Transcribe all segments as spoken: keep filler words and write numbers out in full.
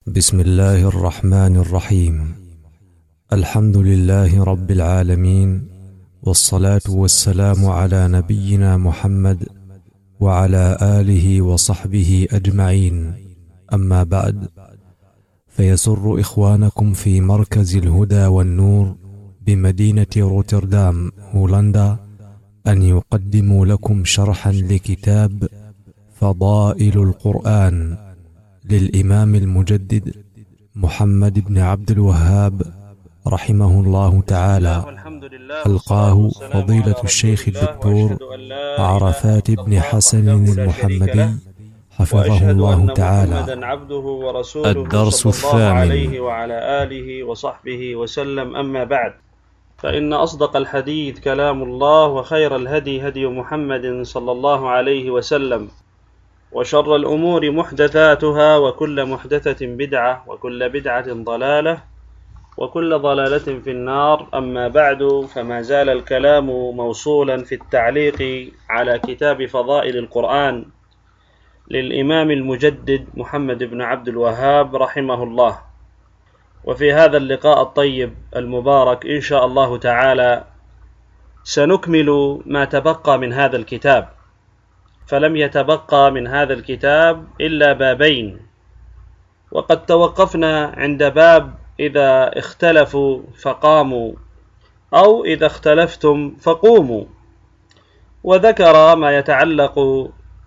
بسم الله الرحمن الرحيم. الحمد لله رب العالمين، والصلاة والسلام على نبينا محمد وعلى آله وصحبه أجمعين. أما بعد، فيسر إخوانكم في مركز الهدى والنور بمدينة روتردام هولندا أن يقدموا لكم شرحا لكتاب فضائل القرآن للإمام المجدد محمد بن عبد الوهاب رحمه الله تعالى، ألقاه فضيلة الشيخ الدكتور عرفات بن حسن المحمدي حفظه الله تعالى. الدرس الثامن. وعلى آله وصحبه وسلم. أما بعد، فإن أصدق الحديث كلام الله، وخير الهدي هدي محمد صلى الله عليه وسلم، وشر الأمور محدثاتها، وكل محدثة بدعة، وكل بدعة ضلالة، وكل ضلالة في النار. أما بعد، فما زال الكلام موصولا في التعليق على كتاب فضائل القرآن للإمام المجدد محمد بن عبد الوهاب رحمه الله. وفي هذا اللقاء الطيب المبارك إن شاء الله تعالى سنكمل ما تبقى من هذا الكتاب، فلم يتبقى من هذا الكتاب إلا بابين، وقد توقفنا عند باب إذا اختلفوا فقاموا، أو إذا اختلفتم فقوموا، وذكر ما يتعلق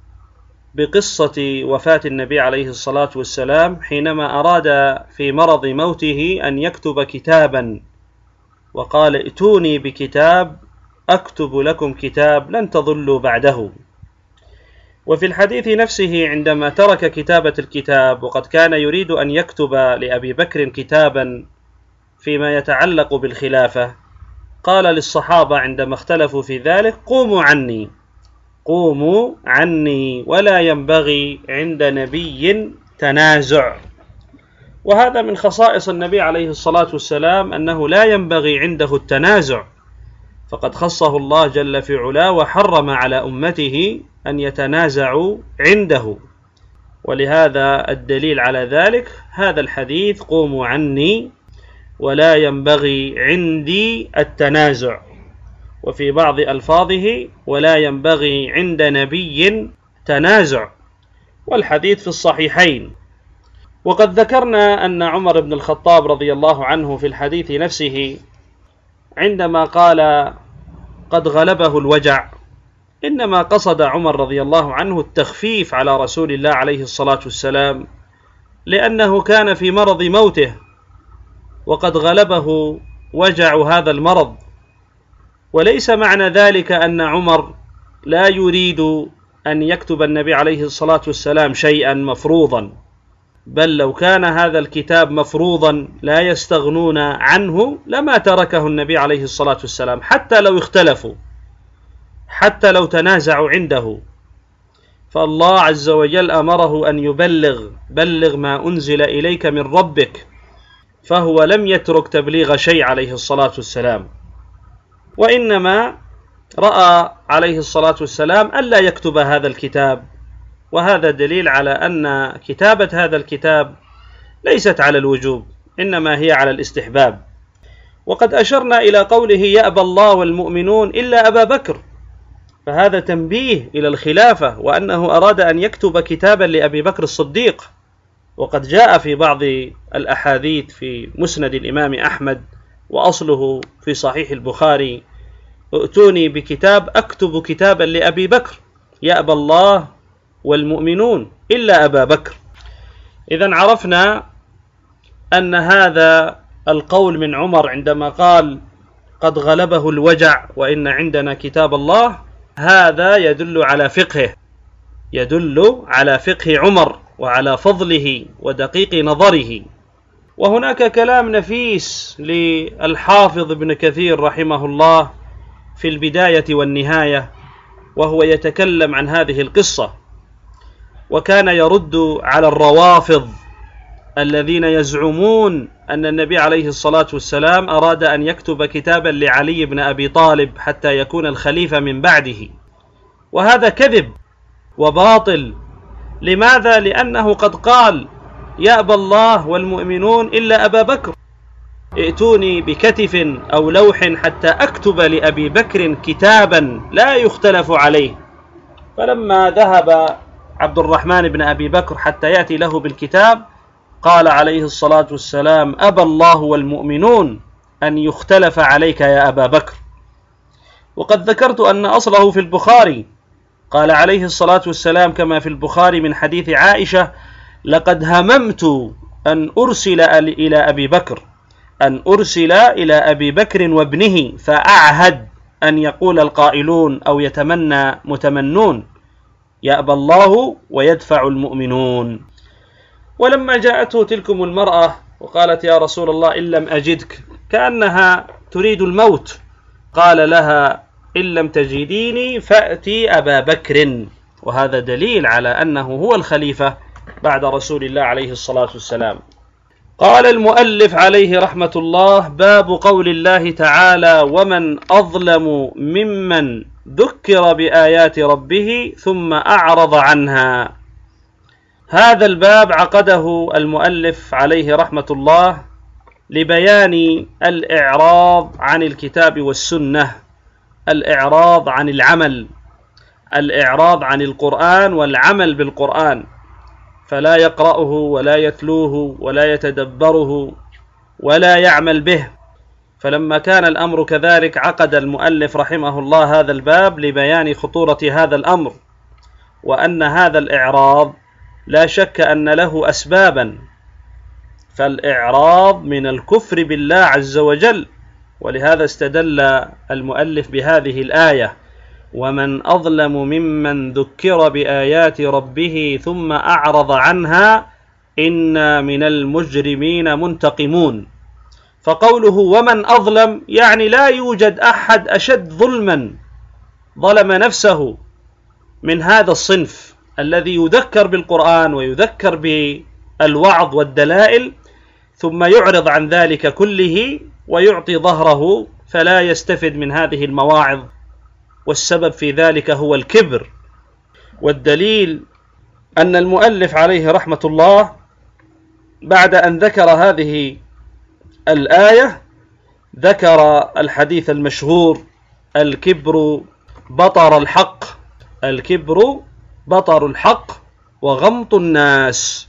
بقصة وفاة النبي عليه الصلاة والسلام حينما أراد في مرض موته أن يكتب كتابا، وقال: ائتوني بكتاب أكتب لكم كتاب لن تضلوا بعده. وفي الحديث نفسه عندما ترك كتابة الكتاب، وقد كان يريد أن يكتب لأبي بكر كتابا فيما يتعلق بالخلافة، قال للصحابة عندما اختلفوا في ذلك: قوموا عني، قوموا عني، ولا ينبغي عند نبي تنازع. وهذا من خصائص النبي عليه الصلاة والسلام، أنه لا ينبغي عنده التنازع، فقد خصه الله جل في علاه وحرم على أمته أن يتنازعوا عنده. ولهذا الدليل على ذلك هذا الحديث: قوموا عني ولا ينبغي عندي التنازع. وفي بعض ألفاظه: ولا ينبغي عند نبي تنازع. والحديث في الصحيحين. وقد ذكرنا أن عمر بن الخطاب رضي الله عنه في الحديث نفسه عندما قال: قد غلبه الوجع، إنما قصد عمر رضي الله عنه التخفيف على رسول الله عليه الصلاة والسلام، لأنه كان في مرض موته وقد غلبه وجع هذا المرض. وليس معنى ذلك أن عمر لا يريد أن يكتب النبي عليه الصلاة والسلام شيئا مفروضا، بل لو كان هذا الكتاب مفروضا لا يستغنون عنه لما تركه النبي عليه الصلاة والسلام، حتى لو اختلفوا، حتى لو تنازعوا عنده. فالله عز وجل أمره أن يبلغ: بلغ ما أنزل إليك من ربك، فهو لم يترك تبليغ شيء عليه الصلاة والسلام، وإنما رأى عليه الصلاة والسلام ألا يكتب هذا الكتاب. وهذا دليل على أن كتابة هذا الكتاب ليست على الوجوب، إنما هي على الاستحباب. وقد أشرنا إلى قوله: يأبى الله والمؤمنون إلا أبا بكر، فهذا تنبيه إلى الخلافة، وأنه أراد أن يكتب كتابا لأبي بكر الصديق. وقد جاء في بعض الأحاديث في مسند الإمام أحمد، وأصله في صحيح البخاري: ائتوني بكتاب أكتب كتابا لأبي بكر، يأبى الله والمؤمنون إلا أبا بكر. إذن عرفنا أن هذا القول من عمر عندما قال: قد غلبه الوجع وإن عندنا كتاب الله، هذا يدل على فقهه، يدل على فقه عمر وعلى فضله ودقيق نظره. وهناك كلام نفيس للحافظ ابن كثير رحمه الله في البداية والنهاية، وهو يتكلم عن هذه القصة، وكان يرد على الروافض الذين يزعمون أن النبي عليه الصلاة والسلام أراد أن يكتب كتابا لعلي بن أبي طالب حتى يكون الخليفة من بعده، وهذا كذب وباطل. لماذا؟ لأنه قد قال يأبى الله والمؤمنون إلا أبا بكر، ائتوني بكتف أو لوح حتى أكتب لأبي بكر كتابا لا يختلف عليه. فلما ذهب عبد الرحمن بن أبي بكر حتى يأتي له بالكتاب قال عليه الصلاة والسلام: أبى الله والمؤمنون أن يختلف عليك يا أبا بكر. وقد ذكرت أن أصله في البخاري، قال عليه الصلاة والسلام كما في البخاري من حديث عائشة: لقد هممت أن أرسل إلى أبي بكر أن أرسل إلى أبي بكر وابنه فأعهد أن يقول القائلون أو يتمنى متمنون: يأبى الله ويدفع المؤمنون. ولما جاءته تلكم المرأة وقالت: يا رسول الله إن لم أجدك، كأنها تريد الموت، قال لها: إن لم تجديني فأتي أبا بكر. وهذا دليل على أنه هو الخليفة بعد رسول الله عليه الصلاة والسلام. قال المؤلف عليه رحمة الله: باب قول الله تعالى: ومن أظلم ممن ذكر بآيات ربه ثم أعرض عنها. هذا الباب عقده المؤلف عليه رحمة الله لبيان الإعراض عن الكتاب والسنة، الإعراض عن العمل، الإعراض عن القرآن والعمل بالقرآن، فلا يقرأه ولا يتلوه ولا يتدبره ولا يعمل به. فلما كان الأمر كذلك عقد المؤلف رحمه الله هذا الباب لبيان خطورة هذا الأمر، وأن هذا الإعراض لا شك أن له أسبابا، فالإعراض من الكفر بالله عز وجل، ولهذا استدل المؤلف بهذه الآية: ومن أظلم ممن ذكر بآيات ربه ثم أعرض عنها إنا من المجرمين منتقمون. فقوله ومن أظلم يعني لا يوجد أحد أشد ظلما ظلم نفسه من هذا الصنف الذي يذكر بالقرآن ويذكر بالوعظ والدلائل ثم يعرض عن ذلك كله ويعطي ظهره فلا يستفد من هذه المواعظ، والسبب في ذلك هو الكبر. والدليل أن المؤلف عليه رحمة الله بعد أن ذكر هذه الآية ذكر الحديث المشهور: الكبر بطر الحق، الكبر بطر الحق وغمط الناس.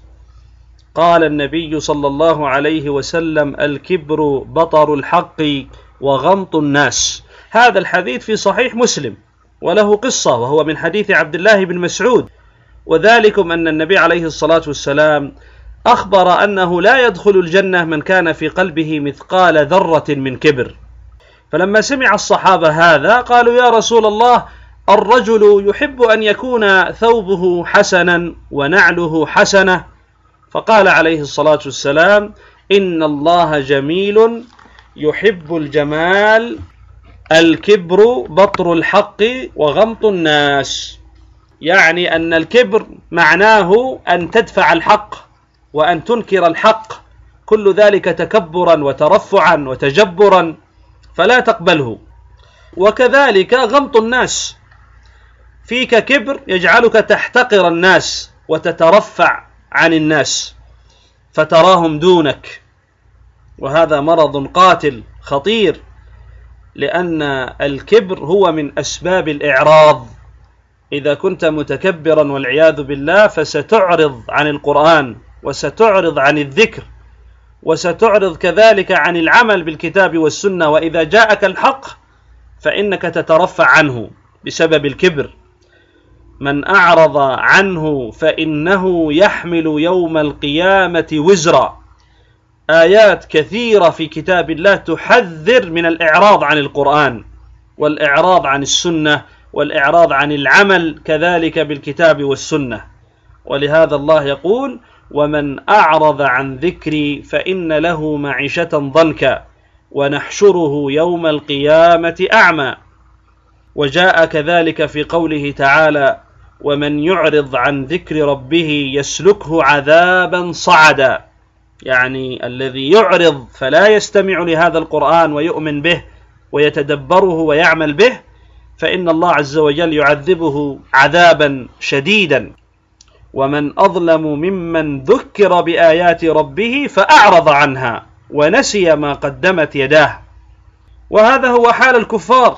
قال النبي صلى الله عليه وسلم: الكبر بطر الحق وغمط الناس. هذا الحديث في صحيح مسلم وله قصة، وهو من حديث عبد الله بن مسعود، وذلكم أن النبي عليه الصلاة والسلام أخبر أنه لا يدخل الجنة من كان في قلبه مثقال ذرة من كبر. فلما سمع الصحابة هذا قالوا: يا رسول الله، الرجل يحب أن يكون ثوبه حسنا ونعله حسنة. فقال عليه الصلاة والسلام: إن الله جميل يحب الجمال، الكبر بطر الحق وغمط الناس. يعني أن الكبر معناه أن تدفع الحق وأن تنكر الحق، كل ذلك تكبرا وترفعا وتجبرا فلا تقبله. وكذلك غمط الناس، فيك كبر يجعلك تحتقر الناس وتترفع عن الناس فتراهم دونك، وهذا مرض قاتل خطير، لأن الكبر هو من أسباب الإعراض. إذا كنت متكبرا والعياذ بالله فستعرض عن القرآن وستعرض عن الذكر وستعرض كذلك عن العمل بالكتاب والسنة، وإذا جاءك الحق فإنك تترفع عنه بسبب الكبر. من أعرض عنه فإنه يحمل يوم القيامة وزرا. آيات كثيرة في كتاب الله تحذر من الإعراض عن القرآن والإعراض عن السنة والإعراض عن العمل كذلك بالكتاب والسنة. ولهذا الله يقول: ومن أعرض عن ذكري فإن له معيشة ضنكا ونحشره يوم القيامة أعمى. وجاء كذلك في قوله تعالى: ومن يعرض عن ذكر ربه يسلكه عذابا صعدا. يعني الذي يعرض فلا يستمع لهذا القرآن ويؤمن به ويتدبره ويعمل به فإن الله عز وجل يعذبه عذابا شديدا. ومن أظلم ممن ذكر بآيات ربه فأعرض عنها ونسي ما قدمت يداه. وهذا هو حال الكفار،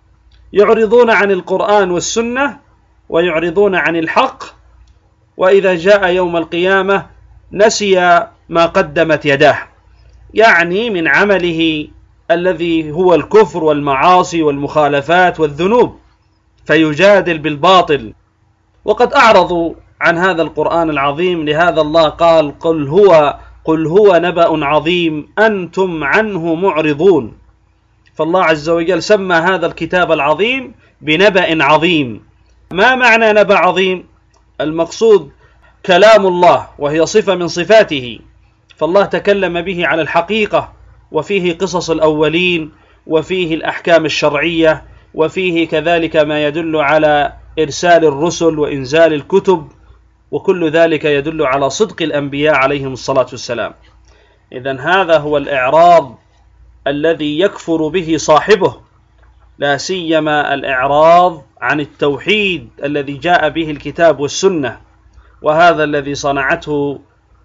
يعرضون عن القرآن والسنة ويعرضون عن الحق، وإذا جاء يوم القيامة نسي ما قدمت يداه، يعني من عمله الذي هو الكفر والمعاصي والمخالفات والذنوب، فيجادل بالباطل. وقد أعرضوا عن هذا القرآن العظيم، لهذا الله قال: قل هو قل هو نبأ عظيم أنتم عنه معرضون. فالله عز وجل سمى هذا الكتاب العظيم بنبأ عظيم. ما معنى نبأ عظيم؟ المقصود كلام الله، وهي صفة من صفاته، فالله تكلم به على الحقيقة، وفيه قصص الأولين، وفيه الأحكام الشرعية، وفيه كذلك ما يدل على إرسال الرسل وإنزال الكتب، وكل ذلك يدل على صدق الأنبياء عليهم الصلاة والسلام. إذن هذا هو الإعراض الذي يكفر به صاحبه، لا سيما الإعراض عن التوحيد الذي جاء به الكتاب والسنة، وهذا الذي صنعته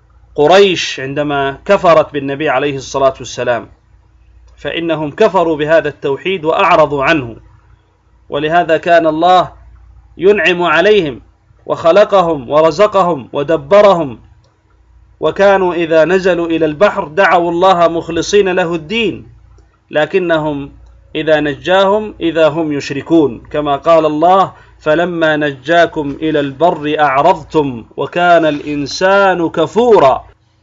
قريش عندما كفرت بالنبي عليه الصلاة والسلام، فإنهم كفروا بهذا التوحيد وأعرضوا عنه. ولهذا كان الله ينعم عليهم وخلقهم ورزقهم ودبرهم، وكانوا إذا نزلوا إلى البحر دعوا الله مخلصين له الدين، لكنهم إذا نجاهم إذا هم يشركون، كما قال الله: فلما نجاكم إلى البر أعرضتم وكان الإنسان كفورا.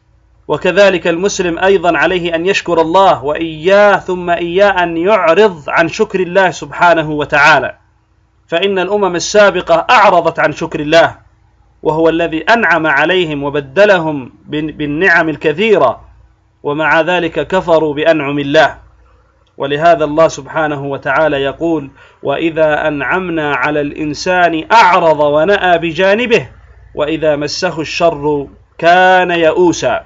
وكذلك المسلم أيضا عليه أن يشكر الله وإياه ثم إياه أن يعرض عن شكر الله سبحانه وتعالى، فإن الأمم السابقة أعرضت عن شكر الله، وهو الذي أنعم عليهم وبدلهم بالنعم الكثيرة، ومع ذلك كفروا بأنعم الله. ولهذا الله سبحانه وتعالى يقول: وإذا أنعمنا على الإنسان أعرض ونأى بجانبه وإذا مسه الشر كان يئوسا.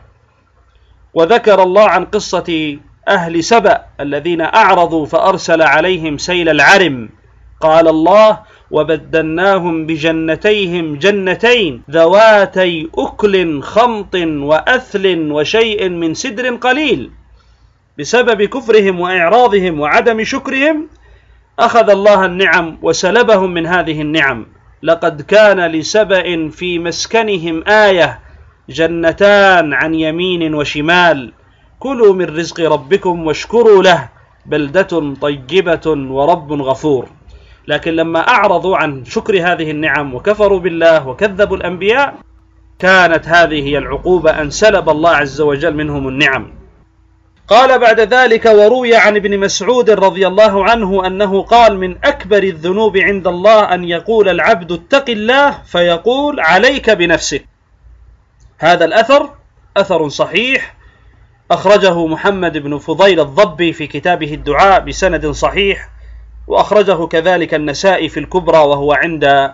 وذكر الله عن قصة أهل سبأ الذين أعرضوا فأرسل عليهم سيل العرم، قال الله: وبدلناهم بجنتيهم جنتين ذواتي أكل خمط وأثل وشيء من سدر قليل. بسبب كفرهم وإعراضهم وعدم شكرهم أخذ الله النعم وسلبهم من هذه النعم. لقد كان لسبأ في مسكنهم آية، جنتان عن يمين وشمال، كلوا من رزق ربكم واشكروا له بلدة طيبة ورب غفور. لكن لما أعرضوا عن شكر هذه النعم وكفروا بالله وكذبوا الأنبياء، كانت هذه هي العقوبة، أن سلب الله عز وجل منهم النعم. قال بعد ذلك: وروي عن ابن مسعود رضي الله عنه أنه قال: من أكبر الذنوب عند الله أن يقول العبد اتق الله فيقول عليك بنفسك. هذا الأثر أثر صحيح، أخرجه محمد بن فضيل الضبي في كتابه الدعاء بسند صحيح، وأخرجه كذلك النسائي في الكبرى، وهو عند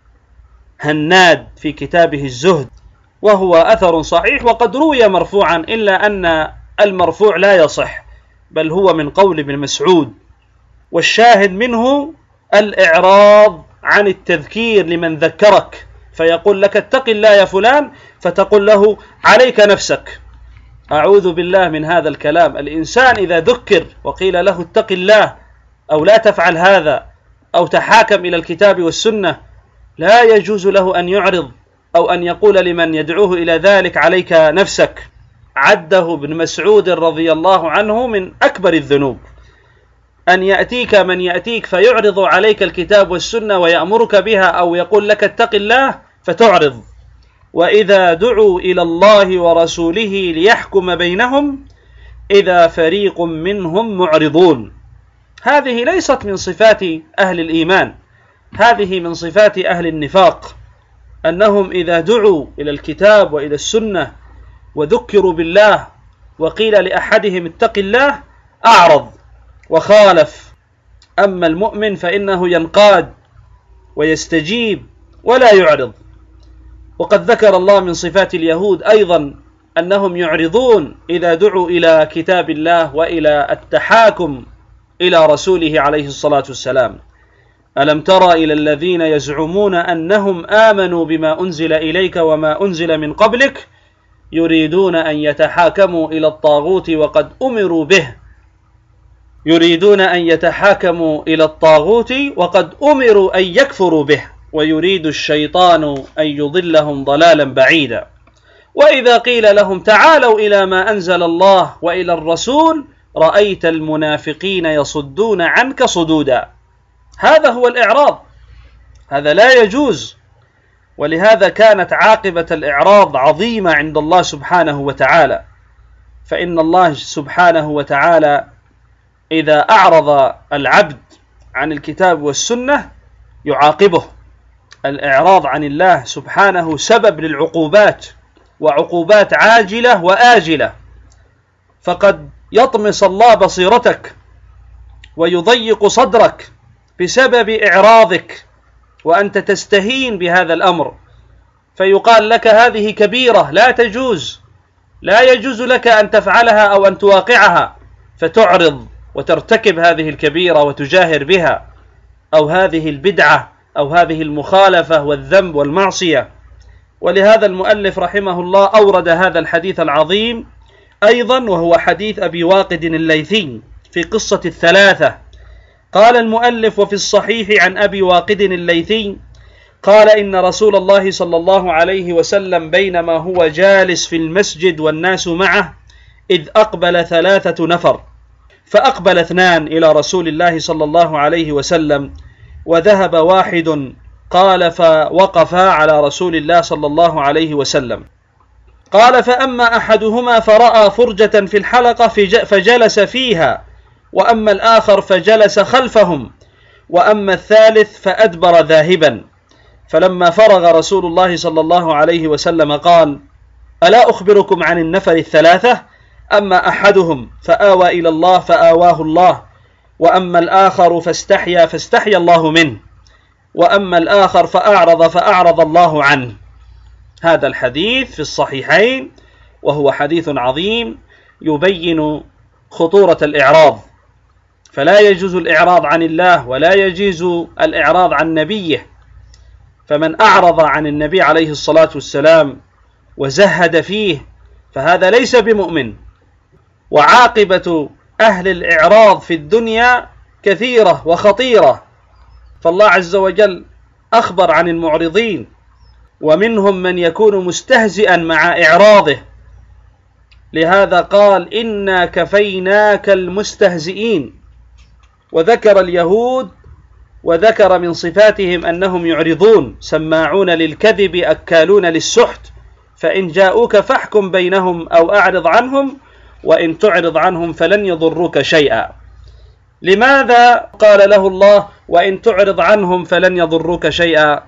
هناد في كتابه الزهد، وهو أثر صحيح. وقد روي مرفوعا، إلا أن المرفوع لا يصح، بل هو من قول ابن مسعود، والشاهد منه الإعراض عن التذكير لمن ذكرك، فيقول لك اتق الله يا فلان، فتقول له عليك نفسك. أعوذ بالله من هذا الكلام. الإنسان إذا ذكر وقيل له اتق الله أو لا تفعل هذا أو تحاكم إلى الكتاب والسنة، لا يجوز له أن يعرض أو أن يقول لمن يدعوه إلى ذلك عليك نفسك. عده ابن مسعود رضي الله عنه من أكبر الذنوب، أن يأتيك من يأتيك فيعرض عليك الكتاب والسنة ويأمرك بها، أو يقول لك اتق الله فتعرض. وإذا دعوا إلى الله ورسوله ليحكم بينهم إذا فريق منهم معرضون. هذه ليست من صفات أهل الإيمان، هذه من صفات أهل النفاق، أنهم إذا دعوا إلى الكتاب وإلى السنة وذكروا بالله وقيل لأحدهم اتق الله أعرض وخالف. أما المؤمن فإنه ينقاد ويستجيب ولا يعرض. وقد ذكر الله من صفات اليهود أيضا أنهم يعرضون إذا دعوا إلى كتاب الله وإلى التحاكم إلى رسوله عليه الصلاة والسلام. ألم تر إلى الذين يزعمون أنهم آمنوا بما أنزل إليك وما أنزل من قبلك يريدون أن يتحاكموا إلى الطاغوت وقد أمروا به يريدون أن يتحاكموا إلى الطاغوت وقد أمروا أن يكفروا به ويريد الشيطان أن يضلهم ضلالا بعيدا. وإذا قيل لهم تعالوا إلى ما أنزل الله وإلى الرسول رأيت المنافقين يصدون عنك صدودا. هذا هو الإعراض، هذا لا يجوز. ولهذا كانت عاقبة الإعراض عظيمة عند الله سبحانه وتعالى، فإن الله سبحانه وتعالى إذا أعرض العبد عن الكتاب والسنة يعاقبه. الإعراض عن الله سبحانه سبب للعقوبات، وعقوبات عاجلة وآجلة، فقد يطمس الله بصيرتك ويضيق صدرك بسبب إعراضك وأنت تستهين بهذا الأمر، فيقال لك هذه كبيرة لا تجوز، لا يجوز لك أن تفعلها أو أن تواقعها، فتعرض وترتكب هذه الكبيرة وتجاهر بها، أو هذه البدعة أو هذه المخالفة والذنب والمعصية. ولهذا المؤلف رحمه الله أورد هذا الحديث العظيم أيضا، وهو حديث أبي واقد الليثي في قصة الثلاثة. قال المؤلف: وفي الصحيح عن أبي واقد الليثي قال إن رسول الله صلى الله عليه وسلم بينما هو جالس في المسجد والناس معه إذ أقبل ثلاثة نفر، فأقبل اثنان إلى رسول الله صلى الله عليه وسلم وذهب واحد. قال: فوقفا على رسول الله صلى الله عليه وسلم. قال: فأما أحدهما فرأى فرجة في الحلقة فجلس فيها، وأما الآخر فجلس خلفهم، وأما الثالث فأدبر ذاهبا. فلما فرغ رسول الله صلى الله عليه وسلم قال: ألا أخبركم عن النفر الثلاثة؟ أما أحدهم فآوى إلى الله فآواه الله، وأما الآخر فاستحيا فاستحيا الله منه، وأما الآخر فأعرض فأعرض الله عنه. هذا الحديث في الصحيحين، وهو حديث عظيم يبين خطورة الإعراض. فلا يجوز الإعراض عن الله ولا يجوز الإعراض عن نبيه. فمن أعرض عن النبي عليه الصلاة والسلام وزهد فيه فهذا ليس بمؤمن. وعاقبة أهل الإعراض في الدنيا كثيرة وخطيرة، فالله عز وجل أخبر عن المعرضين، ومنهم من يكون مستهزئا مع إعراضه. لهذا قال: إنا كفيناك المستهزئين. وذكر اليهود وذكر من صفاتهم أنهم يعرضون، سماعون للكذب أكالون للسحت، فإن جاءوك فاحكم بينهم أو أعرض عنهم، وإن تعرض عنهم فلن يضروك شيئا. لماذا قال له الله وإن تعرض عنهم فلن يضروك شيئا؟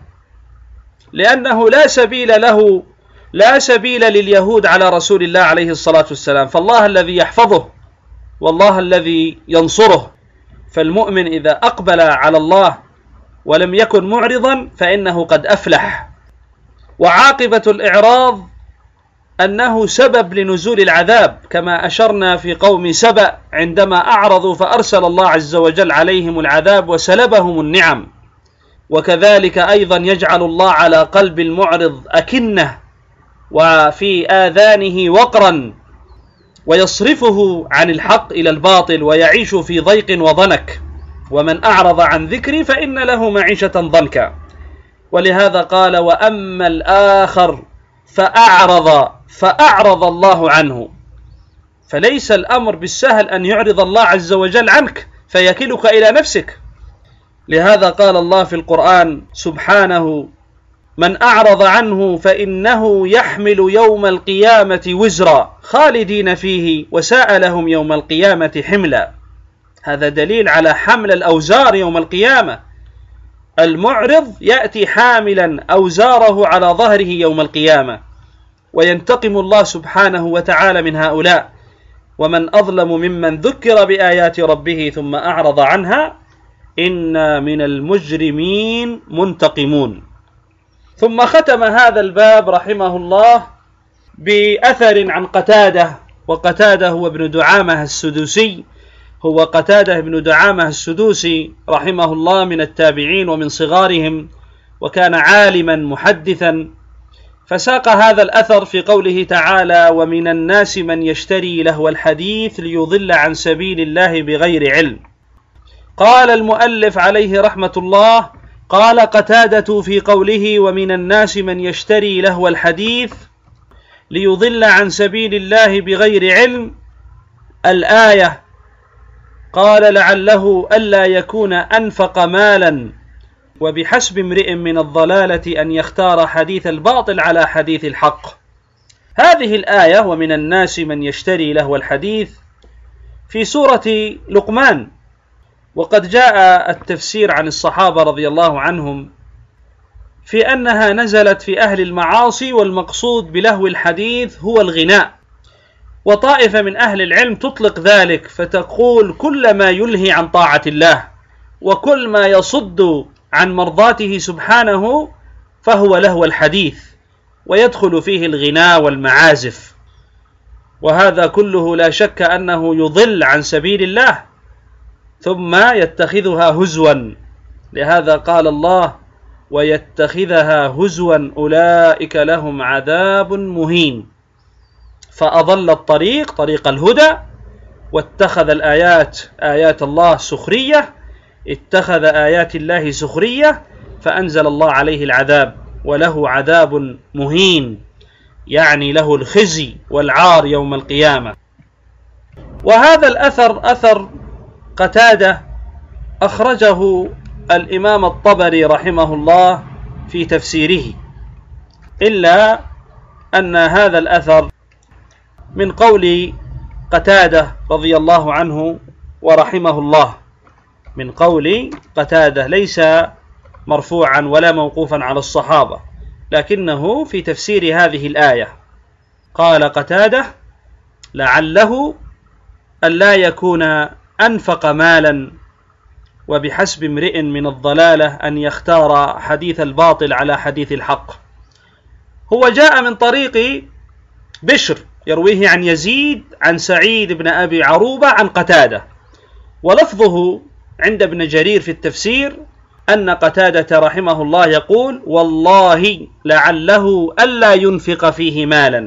لأنه لا سبيل له لا سبيل لليهود على رسول الله عليه الصلاة والسلام، فالله الذي يحفظه والله الذي ينصره. فالمؤمن إذا أقبل على الله ولم يكن معرضا فإنه قد أفلح. وعاقبة الإعراض أنه سبب لنزول العذاب، كما أشرنا في قوم سبأ عندما أعرضوا فأرسل الله عز وجل عليهم العذاب وسلبهم النعم. وكذلك أيضا يجعل الله على قلب المعرض أكنة وفي آذانه وقرا، ويصرفه عن الحق إلى الباطل ويعيش في ضيق وضنك. ومن أعرض عن ذكري فإن له معيشة ضنكا. ولهذا قال: وأما الآخر فأعرض فأعرض الله عنه. فليس الأمر بالسهل أن يعرض الله عز وجل عنك فيكلك إلى نفسك. لهذا قال الله في القرآن سبحانه: من أعرض عنه فإنه يحمل يوم القيامة وزرا خالدين فيه وساء لهم يوم القيامة حملا. هذا دليل على حمل الأوزار يوم القيامة. المعرض يأتي حاملا أوزاره على ظهره يوم القيامة، وينتقم الله سبحانه وتعالى من هؤلاء. ومن أظلم ممن ذكر بآيات ربه ثم أعرض عنها إنا من المجرمين منتقمون. ثم ختم هذا الباب رحمه الله بأثر عن قتادة، وقتادة هو ابن دعامة السدوسي، هو قتادة بن دعامة السدوسي رحمه الله من التابعين ومن صغارهم، وكان عالما محدثا، فساق هذا الأثر في قوله تعالى: ومن الناس من يشتري لهو الحديث ليضل عن سبيل الله بغير علم. قال المؤلف عليه رحمة الله: قال قتادة في قوله ومن الناس من يشتري لهو الحديث ليضل عن سبيل الله بغير علم الآية، قال لعله ألا يكون أنفق مالا، وبحسب امرئ من الضلالة أن يختار حديث الباطل على حديث الحق. هذه الآية ومن الناس من يشتري لهو الحديث في سورة لقمان، وقد جاء التفسير عن الصحابة رضي الله عنهم في أنها نزلت في أهل المعاصي، والمقصود بلهو الحديث هو الغناء. وطائفة من أهل العلم تطلق ذلك فتقول كل ما يلهي عن طاعة الله وكل ما يصد عن مرضاته سبحانه فهو لهو الحديث، ويدخل فيه الغناء والمعازف، وهذا كله لا شك أنه يضل عن سبيل الله ثم يتخذها هزوا. لهذا قال الله: ويتخذها هزوا أولئك لهم عذاب مهين. فأضل الطريق طريق الهدى، واتخذ الآيات آيات الله سخرية، اتخذ آيات الله سخرية، فأنزل الله عليه العذاب، وله عذاب مهين، يعني له الخزي والعار يوم القيامة. وهذا الأثر أثر قتادة أخرجه الإمام الطبري رحمه الله في تفسيره، إلا أن هذا الأثر من قول قتادة رضي الله عنه ورحمه الله، من قول قتادة، ليس مرفوعا ولا موقوفا على الصحابة، لكنه في تفسير هذه الآية. قال قتادة: لعله ألا يكون أنفق مالا، وبحسب امرئ من الضلالة أن يختار حديث الباطل على حديث الحق. هو جاء من طريق بشر يرويه عن يزيد عن سعيد بن أبي عروبة عن قتادة، ولفظه عند ابن جرير في التفسير أن قتادة رحمه الله يقول: والله لعله ألا ينفق فيه مالا،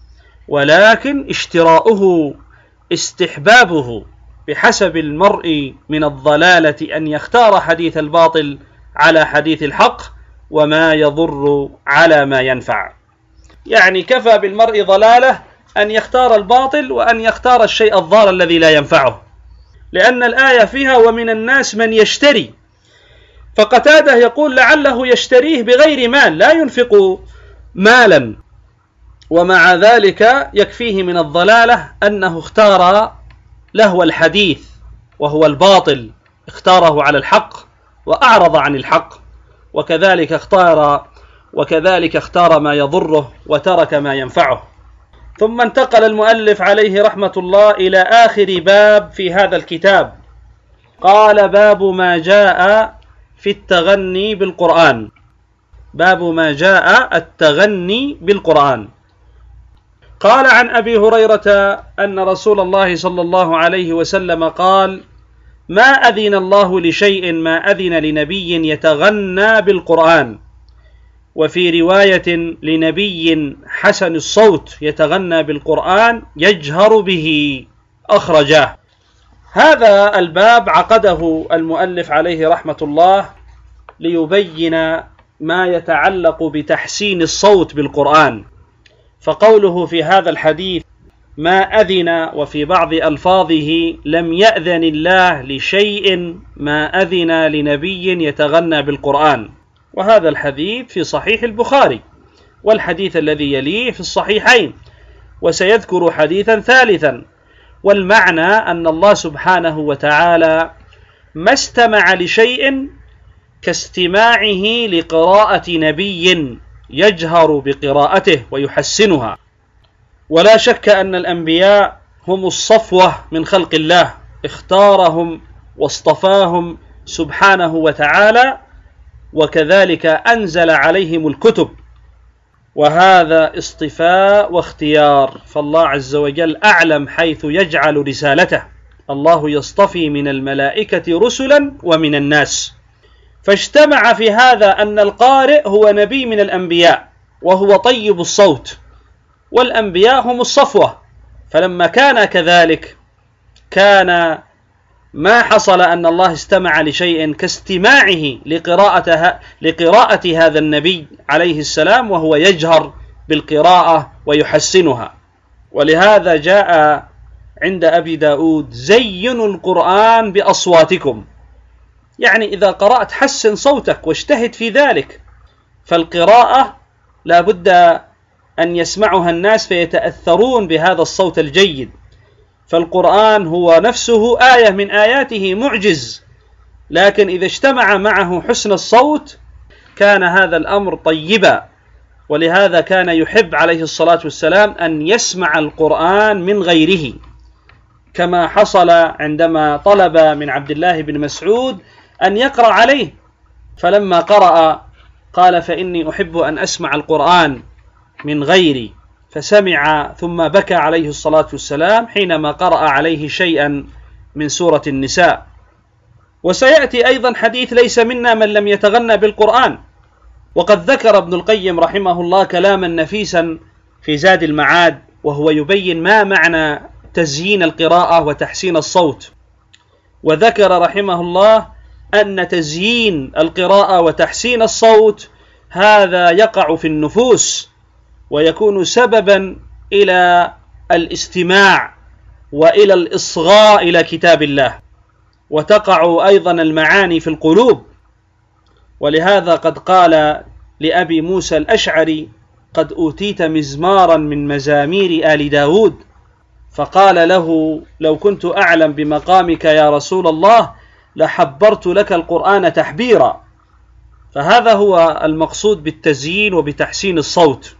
ولكن اشتراؤه استحبابه بحسب المرء من الضلالة أن يختار حديث الباطل على حديث الحق، وما يضر على ما ينفع. يعني كفى بالمرء ضلالة أن يختار الباطل وأن يختار الشيء الضار الذي لا ينفعه، لأن الآية فيها ومن الناس من يشتري، فقتادة يقول لعله يشتريه بغير مال، لا ينفق مالا، ومع ذلك يكفيه من الضلالة أنه اختار لهو الحديث وهو الباطل، اختاره على الحق وأعرض عن الحق، وكذلك اختار وكذلك اختار ما يضره وترك ما ينفعه. ثم انتقل المؤلف عليه رحمة الله إلى آخر باب في هذا الكتاب، قال: باب ما جاء في التغني بالقرآن. باب ما جاء التغني بالقرآن. قال عن أبي هريرة أن رسول الله صلى الله عليه وسلم قال: ما أذن الله لشيء ما أذن لنبي يتغنى بالقرآن، وفي رواية لنبي حسن الصوت يتغنى بالقرآن يجهر به، أخرجاه. هذا الباب عقده المؤلف عليه رحمة الله ليبين ما يتعلق بتحسين الصوت بالقرآن. فقوله في هذا الحديث ما أذن، وفي بعض ألفاظه لم يأذن الله لشيء ما أذن لنبي يتغنى بالقرآن، وهذا الحديث في صحيح البخاري، والحديث الذي يليه في الصحيحين، وسيذكر حديثا ثالثا. والمعنى أن الله سبحانه وتعالى ما استمع لشيء كاستماعه لقراءة نبي يجهر بقراءته ويحسنها. ولا شك أن الأنبياء هم الصفوة من خلق الله، اختارهم واصطفاهم سبحانه وتعالى، وكذلك أنزل عليهم الكتب، وهذا اصطفاء واختيار، فالله عز وجل أعلم حيث يجعل رسالته. الله يصطفي من الملائكة رسلا ومن الناس. فاجتمع في هذا أن القارئ هو نبي من الأنبياء وهو طيب الصوت، والأنبياء هم الصفوة. فلما كان كذلك كان ما حصل أن الله استمع لشيء كاستماعه لقراءة, لقراءة هذا النبي عليه السلام وهو يجهر بالقراءة ويحسنها. ولهذا جاء عند أبي داود: زينوا القرآن بأصواتكم، يعني إذا قرأت حسن صوتك واجتهد في ذلك. فالقراءة لا بد أن يسمعها الناس فيتأثرون بهذا الصوت الجيد. فالقرآن هو نفسه آية من آياته معجز، لكن إذا اجتمع معه حسن الصوت كان هذا الأمر طيبا. ولهذا كان يحب عليه الصلاة والسلام أن يسمع القرآن من غيره، كما حصل عندما طلب من عبد الله بن مسعود أن يقرأ عليه، فلما قرأ قال: فإني أحب أن أسمع القرآن من غيري، فسمع ثم بكى عليه الصلاة والسلام حينما قرأ عليه شيئا من سورة النساء. وسيأتي أيضا حديث: ليس منا من لم يتغنى بالقرآن. وقد ذكر ابن القيم رحمه الله كلاما نفيسا في زاد المعاد، وهو يبين ما معنى تزيين القراءة وتحسين الصوت. وذكر رحمه الله أن تزيين القراءة وتحسين الصوت هذا يقع في النفوس ويكون سببا إلى الاستماع وإلى الإصغاء إلى كتاب الله، وتقع أيضا المعاني في القلوب. ولهذا قد قال لأبي موسى الأشعري: قد أوتيت مزمارا من مزامير آل داود، فقال له: لو كنت أعلم بمقامك يا رسول الله لحبرت لك القرآن تحبيرا. فهذا هو المقصود بالتزيين وبتحسين الصوت.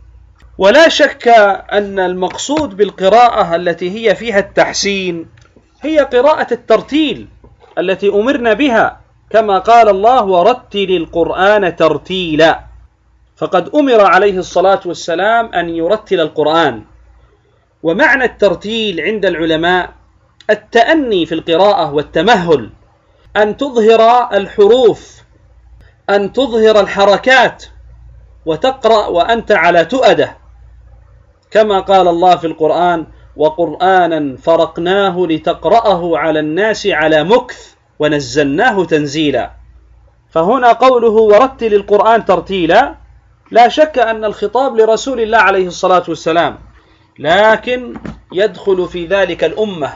ولا شك أن المقصود بالقراءة التي هي فيها التحسين هي قراءة الترتيل التي أمرنا بها، كما قال الله: ورتل القرآن ترتيلا. فقد أمر عليه الصلاة والسلام أن يرتل القرآن. ومعنى الترتيل عند العلماء التأني في القراءة والتمهل، أن تظهر الحروف، أن تظهر الحركات، وتقرأ وأنت على تؤدة، كما قال الله في القرآن: وقرآنا فرقناه لتقرأه على الناس على مكث ونزلناه تنزيلا. فهنا قوله ورتل القرآن ترتيلا، لا شك أن الخطاب لرسول الله عليه الصلاة والسلام، لكن يدخل في ذلك الأمة،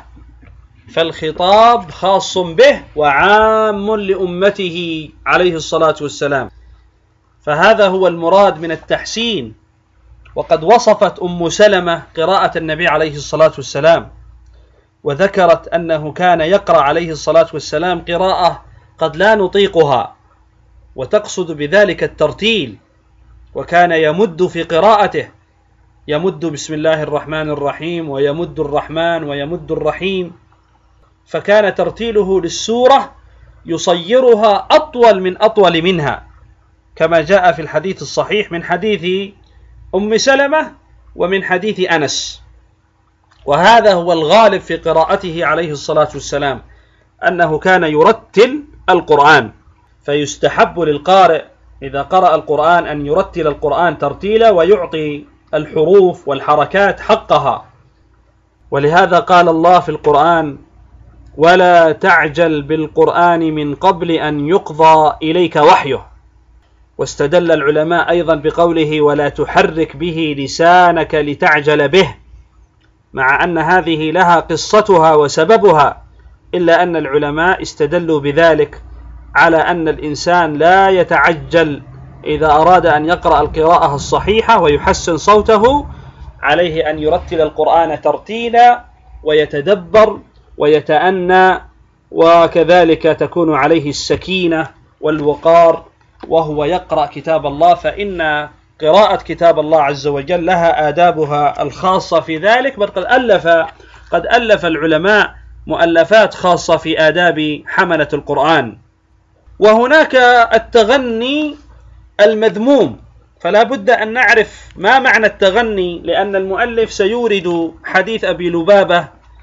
فالخطاب خاص به وعام لأمته عليه الصلاة والسلام. فهذا هو المراد من التحسين. وقد وصفت أم سلمة قراءة النبي عليه الصلاة والسلام، وذكرت أنه كان يقرأ عليه الصلاة والسلام قراءة قد لا نطيقها، وتقصد بذلك الترتيل. وكان يمد في قراءته، يمد بسم الله الرحمن الرحيم، ويمد الرحمن، ويمد الرحيم. فكان ترتيله للسورة يصيرها أطول من أطول منها، كما جاء في الحديث الصحيح من حديث أم سلمة ومن حديث أنس. وهذا هو الغالب في قراءته عليه الصلاة والسلام، أنه كان يرتل القرآن. فيستحب للقارئ إذا قرأ القرآن أن يرتل القرآن ترتيلا ويعطي الحروف والحركات حقها. ولهذا قال الله في القرآن: ولا تعجل بالقرآن من قبل أن يقضى إليك وحيه. واستدل العلماء أيضا بقوله: ولا تحرك به لسانك لتعجل به، مع أن هذه لها قصتها وسببها، إلا أن العلماء استدلوا بذلك على أن الإنسان لا يتعجل إذا أراد أن يقرأ القراءة الصحيحة ويحسن صوته، عليه أن يرتل القرآن ترتيلا ويتدبر ويتأنى، وكذلك تكون عليه السكينة والوقار وهو يقرأ كتاب الله. فإن قراءة كتاب الله عز وجل لها آدابها الخاصة في ذلك، بل قد ألف قد ألف العلماء مؤلفات خاصة في آداب حملة القرآن. وهناك التغني المذموم، فلا بد أن نعرف ما معنى التغني، لأن المؤلف سيورد حديث أبي لبابة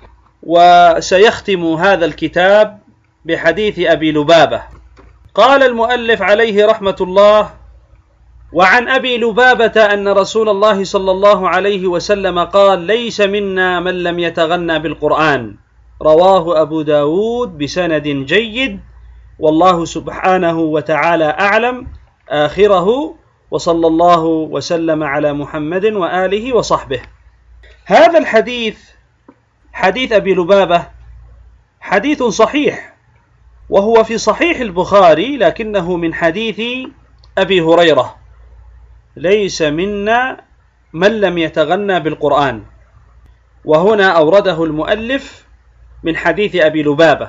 وسيختم هذا الكتاب بحديث أبي لبابة. قال المؤلف عليه رحمة الله: وعن أبي لبابة أن رسول الله صلى الله عليه وسلم قال: ليس منا من لم يتغنى بالقرآن. رواه أبو داود بسند جيد، والله سبحانه وتعالى أعلم. آخره: وصلى الله وسلم على محمد وآله وصحبه. هذا الحديث حديث أبي لبابة حديث صحيح، وهو في صحيح البخاري، لكنه من حديث أبي هريرة: ليس منا من لم يتغنى بالقرآن. وهنا أورده المؤلف من حديث أبي لبابة،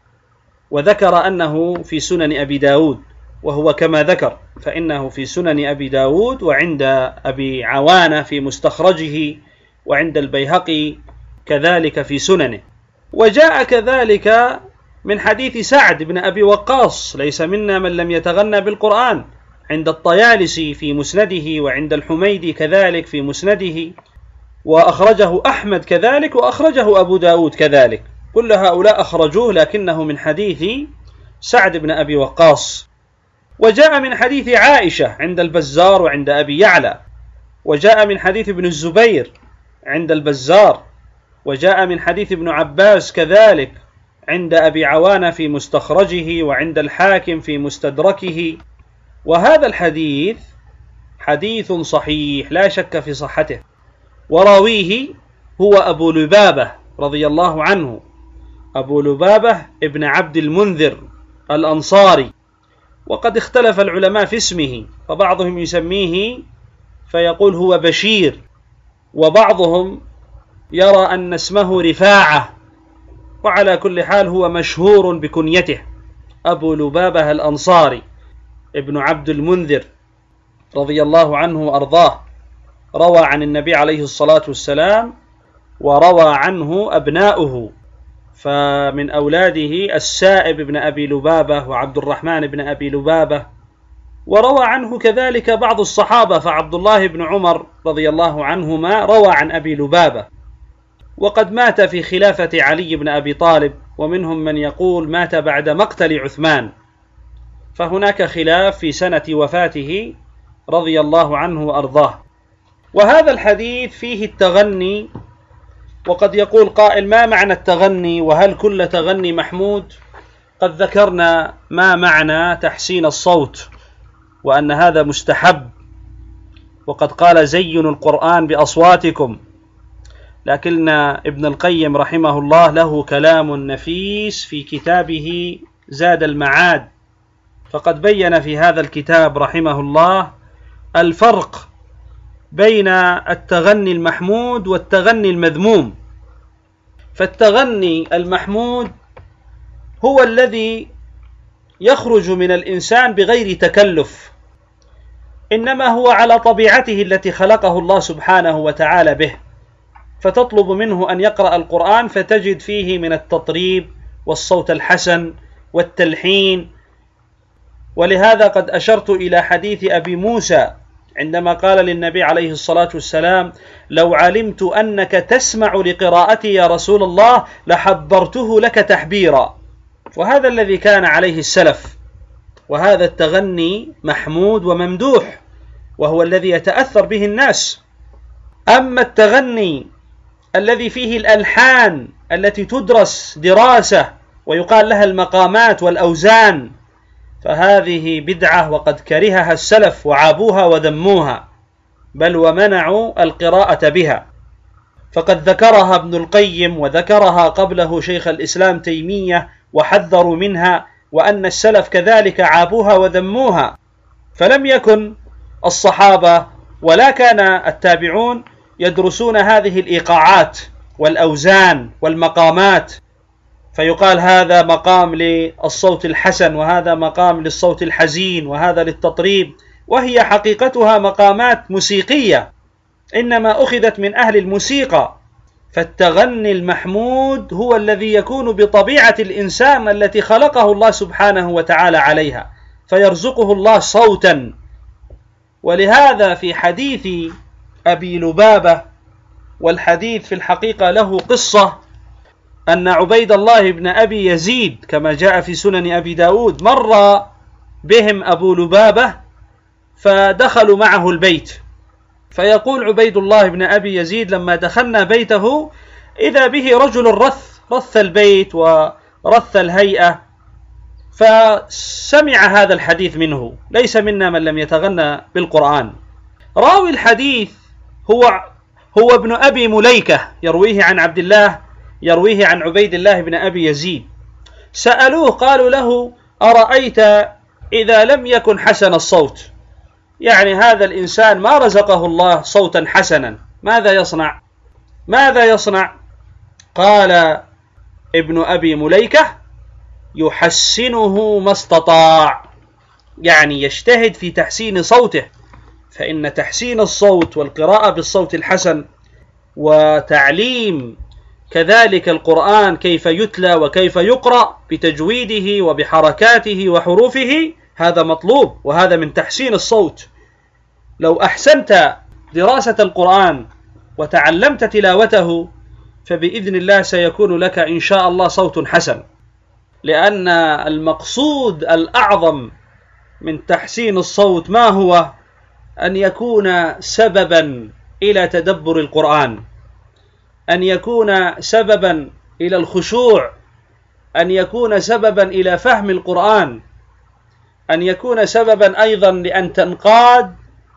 وذكر أنه في سنن أبي داود، وهو كما ذكر، فإنه في سنن أبي داود، وعند أبي عوانة في مستخرجه، وعند البيهقي كذلك في سننه. وجاء كذلك من حديث سعد بن أبي وقاص: ليس منا من لم يتغنى بالقرآن، عند الطيالسي في مسنده، وعند الحميدي كذلك في مسنده، وأخرجه أحمد كذلك، وأخرجه أبو داود كذلك. كل هؤلاء أخرجوه، لكنه من حديث سعد بن أبي وقاص. وجاء من حديث عائشة عند البزار وعند أبي يعلى، وجاء من حديث ابن الزبير عند البزار، وجاء من حديث ابن عباس كذلك عند أبي عوانة في مستخرجه، وعند الحاكم في مستدركه. وهذا الحديث حديث صحيح لا شك في صحته، وراويه هو أبو لبابة رضي الله عنه، أبو لبابة ابن عبد المنذر الأنصاري. وقد اختلف العلماء في اسمه، فبعضهم يسميه فيقول هو بشير، وبعضهم يرى أن اسمه رفاعة، وعلى كل حال هو مشهور بكنيته أبو لبابة الأنصاري ابن عبد المنذر رضي الله عنه وأرضاه. روى عن النبي عليه الصلاة والسلام، وروى عنه أبناؤه، فمن أولاده السائب بن أبي لبابة وعبد الرحمن بن أبي لبابة. وروى عنه كذلك بعض الصحابة، فعبد الله بن عمر رضي الله عنهما روى عن أبي لبابة، وقد مات في خلافة علي بن أبي طالب، ومنهم من يقول مات بعد مقتل عثمان، فهناك خلاف في سنة وفاته رضي الله عنه وأرضاه. وهذا الحديث فيه التغني، وقد يقول قائل: ما معنى التغني؟ وهل كل تغني محمود؟ قد ذكرنا ما معنى تحسين الصوت، وأن هذا مستحب، وقد قال: زينوا القرآن بأصواتكم. لكن ابن القيم رحمه الله له كلام نفيس في كتابه زاد المعاد، فقد بين في هذا الكتاب رحمه الله الفرق بين التغني المحمود والتغني المذموم. فالتغني المحمود هو الذي يخرج من الإنسان بغير تكلف، إنما هو على طبيعته التي خلقه الله سبحانه وتعالى به، فتطلب منه أن يقرأ القرآن فتجد فيه من التطريب والصوت الحسن والتلحين. ولهذا قد أشرت إلى حديث أبي موسى عندما قال للنبي عليه الصلاة والسلام: لو علمت أنك تسمع لقراءتي يا رسول الله لحبرته لك تحبيرا. وهذا الذي كان عليه السلف، وهذا التغني محمود وممدوح، وهو الذي يتأثر به الناس. أما التغني الذي فيه الألحان التي تدرس دراسة ويقال لها المقامات والأوزان، فهذه بدعة، وقد كرهها السلف وعابوها وذموها، بل ومنعوا القراءة بها. فقد ذكرها ابن القيم، وذكرها قبله شيخ الإسلام تيمية، وحذروا منها، وأن السلف كذلك عابوها وذموها. فلم يكن الصحابة ولا كان التابعون يدرسون هذه الإيقاعات والأوزان والمقامات، فيقال هذا مقام للصوت الحسن، وهذا مقام للصوت الحزين، وهذا للتطريب، وهي حقيقتها مقامات موسيقية، إنما أخذت من أهل الموسيقى. فالتغني المحمود هو الذي يكون بطبيعة الإنسان التي خلقه الله سبحانه وتعالى عليها، فيرزقه الله صوتا. ولهذا في حديث أبي لبابة، والحديث في الحقيقة له قصة، أن عبيد الله بن أبي يزيد كما جاء في سنن أبي داود مر بهم أبو لبابة فدخلوا معه البيت، فيقول عبيد الله بن أبي يزيد لما دخلنا بيته إذا به رجل رث رث البيت ورث الهيئة، فسمع هذا الحديث منه. ليس منا من لم يتغنى بالقرآن. راوي الحديث هو هو ابن أبي مليكة يرويه عن عبد الله يرويه عن عبيد الله بن أبي يزيد. سألوه قالوا له أرأيت إذا لم يكن حسن الصوت، يعني هذا الإنسان ما رزقه الله صوتا حسنا، ماذا يصنع؟ ماذا يصنع؟ قال ابن أبي مليكة يحسنه ما استطاع، يعني يجتهد في تحسين صوته، فإن تحسين الصوت والقراءة بالصوت الحسن وتعليم كذلك القرآن كيف يتلى وكيف يقرأ بتجويده وبحركاته وحروفه هذا مطلوب، وهذا من تحسين الصوت. لو أحسنت دراسة القرآن وتعلمت تلاوته فبإذن الله سيكون لك إن شاء الله صوت حسن، لأن المقصود الأعظم من تحسين الصوت ما هو؟ أن يكون سببا إلى تدبر القرآن، أن يكون سببا إلى الخشوع، أن يكون سببا إلى فهم القرآن، أن يكون سببا أيضا لأن تنقاد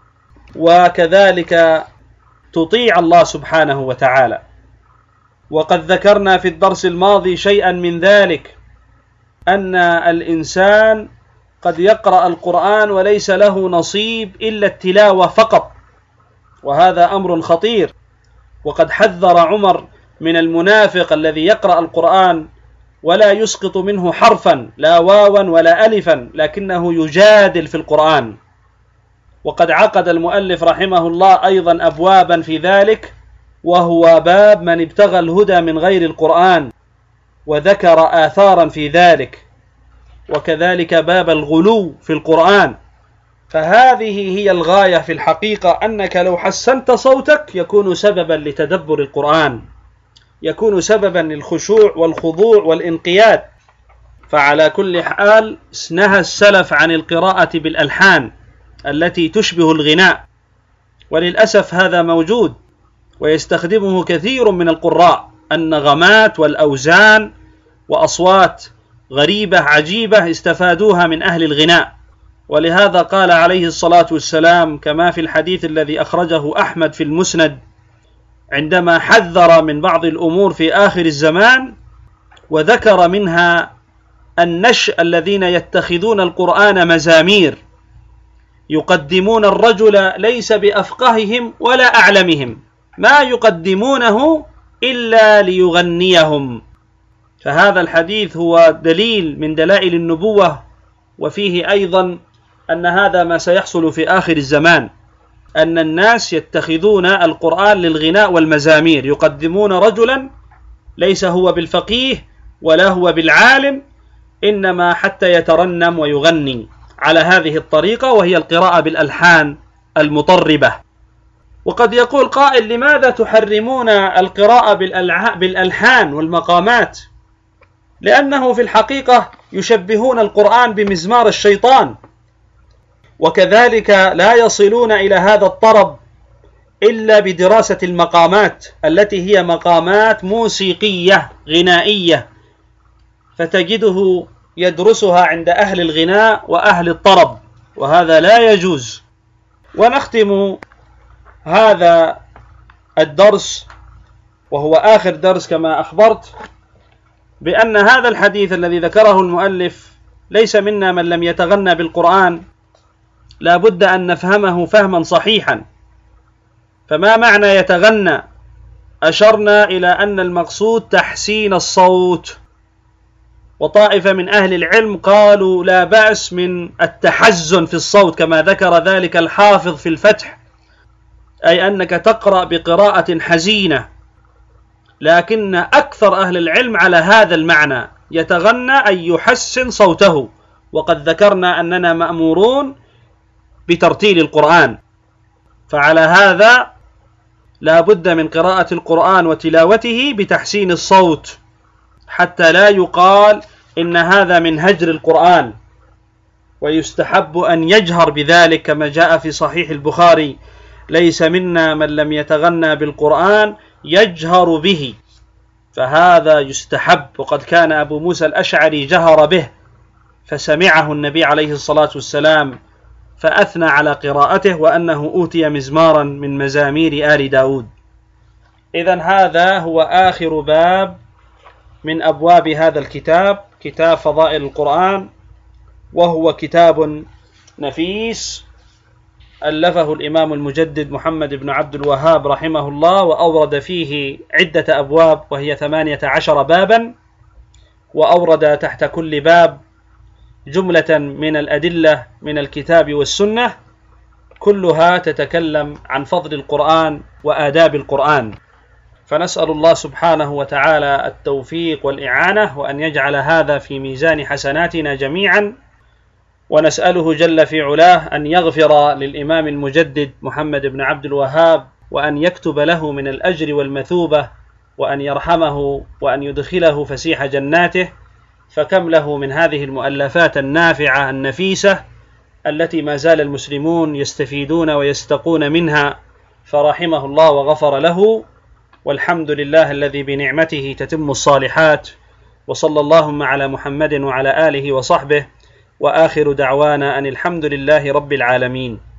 وكذلك تطيع الله سبحانه وتعالى. وقد ذكرنا في الدرس الماضي شيئا من ذلك، أن الإنسان قد يقرأ القرآن وليس له نصيب إلا التلاوة فقط، وهذا أمر خطير. وقد حذر عمر من المنافق الذي يقرأ القرآن ولا يسقط منه حرفا لا واوا ولا ألفا، لكنه يجادل في القرآن. وقد عقد المؤلف رحمه الله أيضا أبوابا في ذلك، وهو باب من ابتغى الهدى من غير القرآن، وذكر آثارا في ذلك، وكذلك باب الغلو في القرآن. فهذه هي الغاية في الحقيقة، أنك لو حسنت صوتك يكون سببا لتدبر القرآن، يكون سببا للخشوع والخضوع والانقياد. فعلى كل حال نهى السلف عن القراءة بالألحان التي تشبه الغناء، وللأسف هذا موجود ويستخدمه كثير من القراء، النغمات والأوزان وأصوات غريبة عجيبة استفادوها من أهل الغناء. ولهذا قال عليه الصلاة والسلام كما في الحديث الذي أخرجه أحمد في المسند عندما حذر من بعض الأمور في آخر الزمان، وذكر منها النشء الذين يتخذون القرآن مزامير، يقدمون الرجل ليس بأفقههم ولا أعلمهم، ما يقدمونه إلا ليغنيهم. فهذا الحديث هو دليل من دلائل النبوة، وفيه أيضا أن هذا ما سيحصل في آخر الزمان، أن الناس يتخذون القرآن للغناء والمزامير، يقدمون رجلا ليس هو بالفقيه ولا هو بالعالم، إنما حتى يترنم ويغني على هذه الطريقة، وهي القراءة بالألحان المطربة. وقد يقول قائل لماذا تحرمون القراءة بالألحان والمقامات؟ لأنه في الحقيقة يشبهون القرآن بمزمار الشيطان، وكذلك لا يصلون إلى هذا الطرب إلا بدراسة المقامات التي هي مقامات موسيقية غنائية، فتجده يدرسها عند أهل الغناء وأهل الطرب، وهذا لا يجوز. ونختم هذا الدرس وهو آخر درس كما أخبرت بأن هذا الحديث الذي ذكره المؤلف ليس منا من لم يتغنى بالقرآن، لا بد أن نفهمه فهما صحيحا. فما معنى يتغنى؟ أشرنا إلى أن المقصود تحسين الصوت، وطائفة من أهل العلم قالوا لا بأس من التحزن في الصوت كما ذكر ذلك الحافظ في الفتح، أي أنك تقرأ بقراءة حزينة، لكن أكثر أهل العلم على هذا المعنى، يتغنى أي يحسن صوته. وقد ذكرنا أننا مأمورون بترتيل القرآن، فعلى هذا لا بد من قراءة القرآن وتلاوته بتحسين الصوت، حتى لا يقال إن هذا من هجر القرآن. ويستحب أن يجهر بذلك كما جاء في صحيح البخاري: ليس منا من لم يتغنى بالقرآن يجهر به. فهذا يستحب، وقد كان أبو موسى الأشعري جهر به فسمعه النبي عليه الصلاة والسلام فأثنى على قراءته وأنه أوتي مزمارا من مزامير آل داود. إذن هذا هو آخر باب من أبواب هذا الكتاب، كتاب فضائل القرآن، وهو كتاب نفيس ألفه الإمام المجدد محمد بن عبد الوهاب رحمه الله، وأورد فيه عدة أبواب وهي ثمانية عشر بابا، وأورد تحت كل باب جملة من الأدلة من الكتاب والسنة كلها تتكلم عن فضل القرآن وآداب القرآن. فنسأل الله سبحانه وتعالى التوفيق والإعانة، وأن يجعل هذا في ميزان حسناتنا جميعا، ونسأله جل في علاه أن يغفر للإمام المجدد محمد بن عبد الوهاب، وأن يكتب له من الأجر والمثوبة، وأن يرحمه وأن يدخله فسيح جناته، فكم له من هذه المؤلفات النافعة النفيسة التي ما زال المسلمون يستفيدون ويستقون منها، فرحمه الله وغفر له، والحمد لله الذي بنعمته تتم الصالحات. وصلى اللهم على محمد وعلى آله وصحبه، وآخر دعوانا أن الحمد لله رب العالمين.